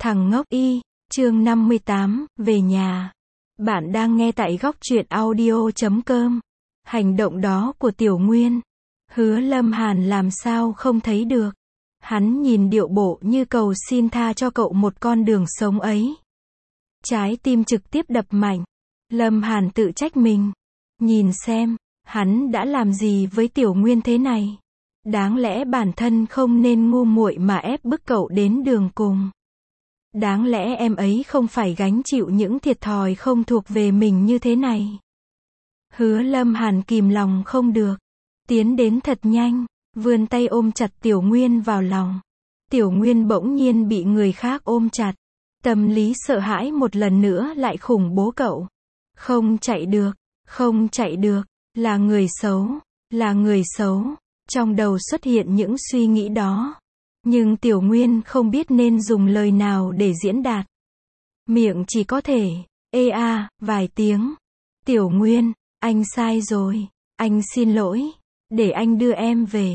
Thằng ngốc y, chương 58, về nhà. Bạn đang nghe tại góc truyện audio.com. Hành động đó của Tiểu Nguyên, Hứa Lâm Hàn làm sao không thấy được. Hắn nhìn điệu bộ như cầu xin tha cho cậu một con đường sống ấy. Trái tim trực tiếp đập mạnh. Lâm Hàn tự trách mình. Nhìn xem, hắn đã làm gì với Tiểu Nguyên thế này. Đáng lẽ bản thân không nên ngu muội mà ép bức cậu đến đường cùng. Đáng lẽ em ấy không phải gánh chịu những thiệt thòi không thuộc về mình như thế này. Hứa Lâm Hàn kìm lòng không được. Tiến đến thật nhanh, vươn tay ôm chặt Tiểu Nguyên vào lòng. Tiểu Nguyên bỗng nhiên bị người khác ôm chặt. Tâm lý sợ hãi một lần nữa lại khủng bố cậu. Không chạy được, không chạy được, là người xấu, là người xấu. Trong đầu xuất hiện những suy nghĩ đó. Nhưng Tiểu Nguyên không biết nên dùng lời nào để diễn đạt. Miệng chỉ có thể, ê a, vài tiếng. Tiểu Nguyên, anh sai rồi, anh xin lỗi, để anh đưa em về.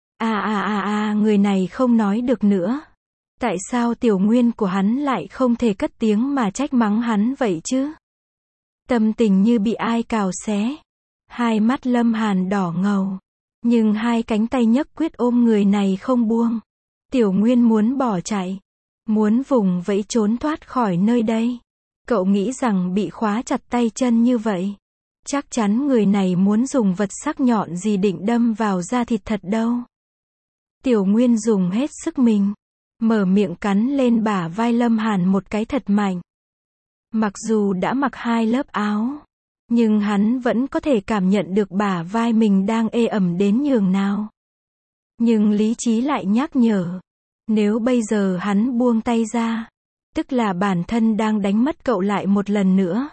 Người này không nói được nữa. Tại sao Tiểu Nguyên của hắn lại không thể cất tiếng mà trách mắng hắn vậy chứ? Tâm tình như bị ai cào xé. Hai mắt Lâm Hàn đỏ ngầu. Nhưng hai cánh tay nhấc quyết ôm người này không buông. Tiểu Nguyên muốn bỏ chạy. Muốn vùng vẫy trốn thoát khỏi nơi đây. Cậu nghĩ rằng bị khóa chặt tay chân như vậy. Chắc chắn người này muốn dùng vật sắc nhọn gì định đâm vào da thịt thật đâu. Tiểu Nguyên dùng hết sức mình. Mở miệng cắn lên bả vai Lâm Hàn một cái thật mạnh. Mặc dù đã mặc hai lớp áo. Nhưng hắn vẫn có thể cảm nhận được bả vai mình đang ê ẩm đến nhường nào. Nhưng lý trí lại nhắc nhở. Nếu bây giờ hắn buông tay ra, tức là bản thân đang đánh mất cậu lại một lần nữa.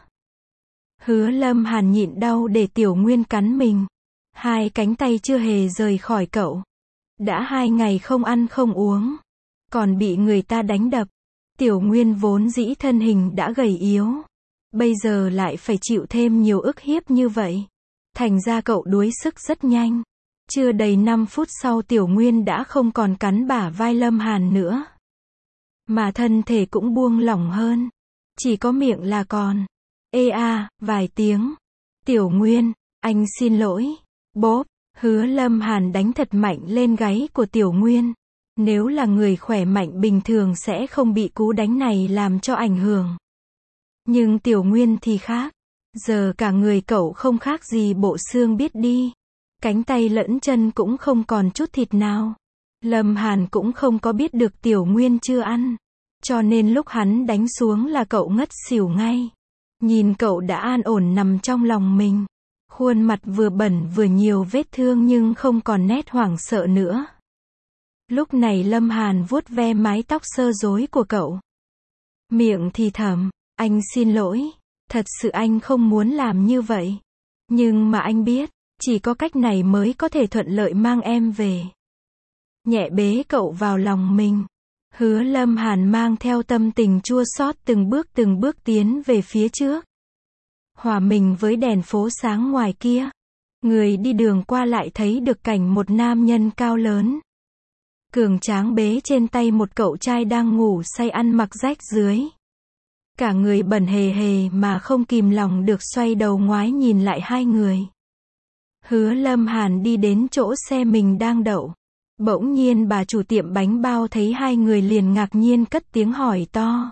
Hứa Lâm Hàn nhịn đau để Tiểu Nguyên cắn mình. Hai cánh tay chưa hề rời khỏi cậu. Đã 2 ngày không ăn không uống. Còn bị người ta đánh đập. Tiểu Nguyên vốn dĩ thân hình đã gầy yếu. Bây giờ lại phải chịu thêm nhiều ức hiếp như vậy. Thành ra cậu đuối sức rất nhanh. Chưa đầy 5 phút sau Tiểu Nguyên đã không còn cắn bả vai Lâm Hàn nữa. Mà thân thể cũng buông lỏng hơn. Chỉ có miệng là còn. Ê a, vài tiếng. Tiểu Nguyên, anh xin lỗi. Bốp, Hứa Lâm Hàn đánh thật mạnh lên gáy của Tiểu Nguyên. Nếu là người khỏe mạnh bình thường sẽ không bị cú đánh này làm cho ảnh hưởng. Nhưng Tiểu Nguyên thì khác. Giờ cả người cậu không khác gì bộ xương biết đi. Cánh tay lẫn chân cũng không còn chút thịt nào. Lâm Hàn cũng không có biết được Tiểu Nguyên chưa ăn. Cho nên lúc hắn đánh xuống là cậu ngất xỉu ngay. Nhìn cậu đã an ổn nằm trong lòng mình. Khuôn mặt vừa bẩn vừa nhiều vết thương nhưng không còn nét hoảng sợ nữa. Lúc này Lâm Hàn vuốt ve mái tóc sơ rối của cậu. Miệng thì thầm, anh xin lỗi. Thật sự anh không muốn làm như vậy. Nhưng mà anh biết, chỉ có cách này mới có thể thuận lợi mang em về. Nhẹ bế cậu vào lòng mình. Hứa Lâm Hàn mang theo tâm tình chua xót từng bước tiến về phía trước. Hòa mình với đèn phố sáng ngoài kia. Người đi đường qua lại thấy được cảnh một nam nhân cao lớn. Cường tráng bế trên tay một cậu trai đang ngủ say ăn mặc rách dưới. Cả người bẩn hề hề mà không kìm lòng được xoay đầu ngoái nhìn lại hai người. Hứa Lâm Hàn đi đến chỗ xe mình đang đậu. Bỗng nhiên bà chủ tiệm bánh bao thấy hai người liền ngạc nhiên cất tiếng hỏi to.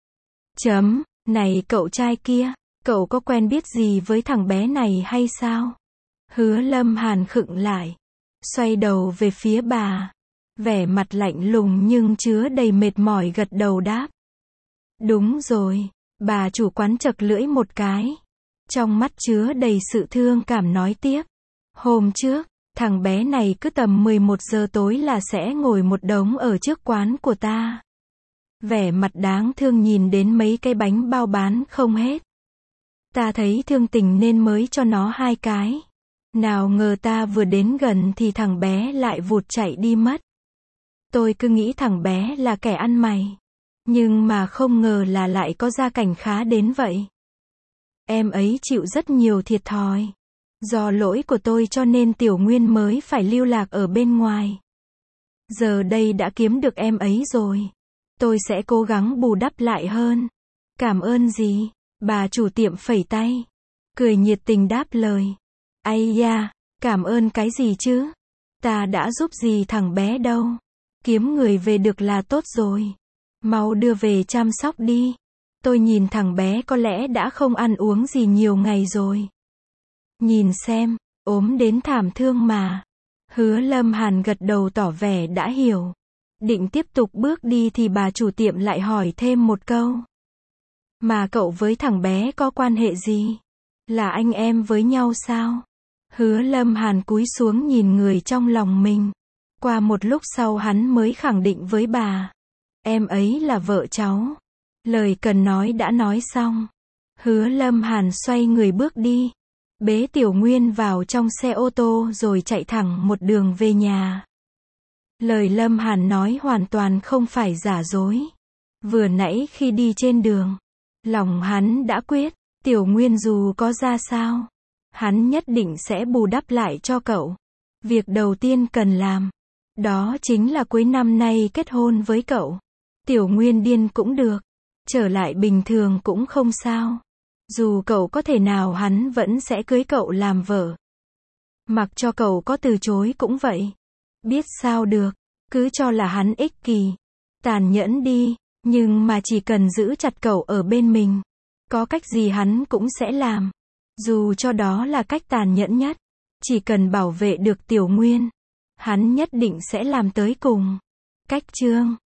Này cậu trai kia, cậu có quen biết gì với thằng bé này hay sao? Hứa Lâm Hàn khựng lại. Xoay đầu về phía bà. Vẻ mặt lạnh lùng nhưng chứa đầy mệt mỏi gật đầu đáp. Đúng rồi, bà chủ quán chậc lưỡi một cái. Trong mắt chứa đầy sự thương cảm nói tiếp. Hôm trước, thằng bé này cứ tầm 11 giờ tối là sẽ ngồi một đống ở trước quán của ta. Vẻ mặt đáng thương nhìn đến mấy cái bánh bao bán không hết. Ta thấy thương tình nên mới cho nó 2 cái. Nào ngờ ta vừa đến gần thì thằng bé lại vụt chạy đi mất. Tôi cứ nghĩ thằng bé là kẻ ăn mày. Nhưng mà không ngờ là lại có gia cảnh khá đến vậy. Em ấy chịu rất nhiều thiệt thòi. Do lỗi của tôi cho nên Tiểu Nguyên mới phải lưu lạc ở bên ngoài. Giờ đây đã kiếm được em ấy rồi. Tôi sẽ cố gắng bù đắp lại hơn. Cảm ơn gì? Bà chủ tiệm phẩy tay. Cười nhiệt tình đáp lời. Ây da, cảm ơn cái gì chứ? Ta đã giúp gì thằng bé đâu. Kiếm người về được là tốt rồi. Mau đưa về chăm sóc đi. Tôi nhìn thằng bé có lẽ đã không ăn uống gì nhiều ngày rồi. Nhìn xem, ốm đến thảm thương mà. Hứa Lâm Hàn gật đầu tỏ vẻ đã hiểu. Định tiếp tục bước đi thì bà chủ tiệm lại hỏi thêm một câu. Mà cậu với thằng bé có quan hệ gì? Là anh em với nhau sao? Hứa Lâm Hàn cúi xuống nhìn người trong lòng mình. Qua một lúc sau hắn mới khẳng định với bà. Em ấy là vợ cháu. Lời cần nói đã nói xong. Hứa Lâm Hàn xoay người bước đi. Bế Tiểu Nguyên vào trong xe ô tô rồi chạy thẳng một đường về nhà. Lời Lâm Hàn nói hoàn toàn không phải giả dối. Vừa nãy khi đi trên đường, lòng hắn đã quyết, Tiểu Nguyên dù có ra sao, hắn nhất định sẽ bù đắp lại cho cậu. Việc đầu tiên cần làm, đó chính là cuối năm nay kết hôn với cậu. Tiểu Nguyên điên cũng được, trở lại bình thường cũng không sao. Dù cậu có thể nào hắn vẫn sẽ cưới cậu làm vợ. Mặc cho cậu có từ chối cũng vậy. Biết sao được, cứ cho là hắn ích kỷ, tàn nhẫn đi, nhưng mà chỉ cần giữ chặt cậu ở bên mình. Có cách gì hắn cũng sẽ làm. Dù cho đó là cách tàn nhẫn nhất. Chỉ cần bảo vệ được Tiểu Nguyên, hắn nhất định sẽ làm tới cùng. Cách chương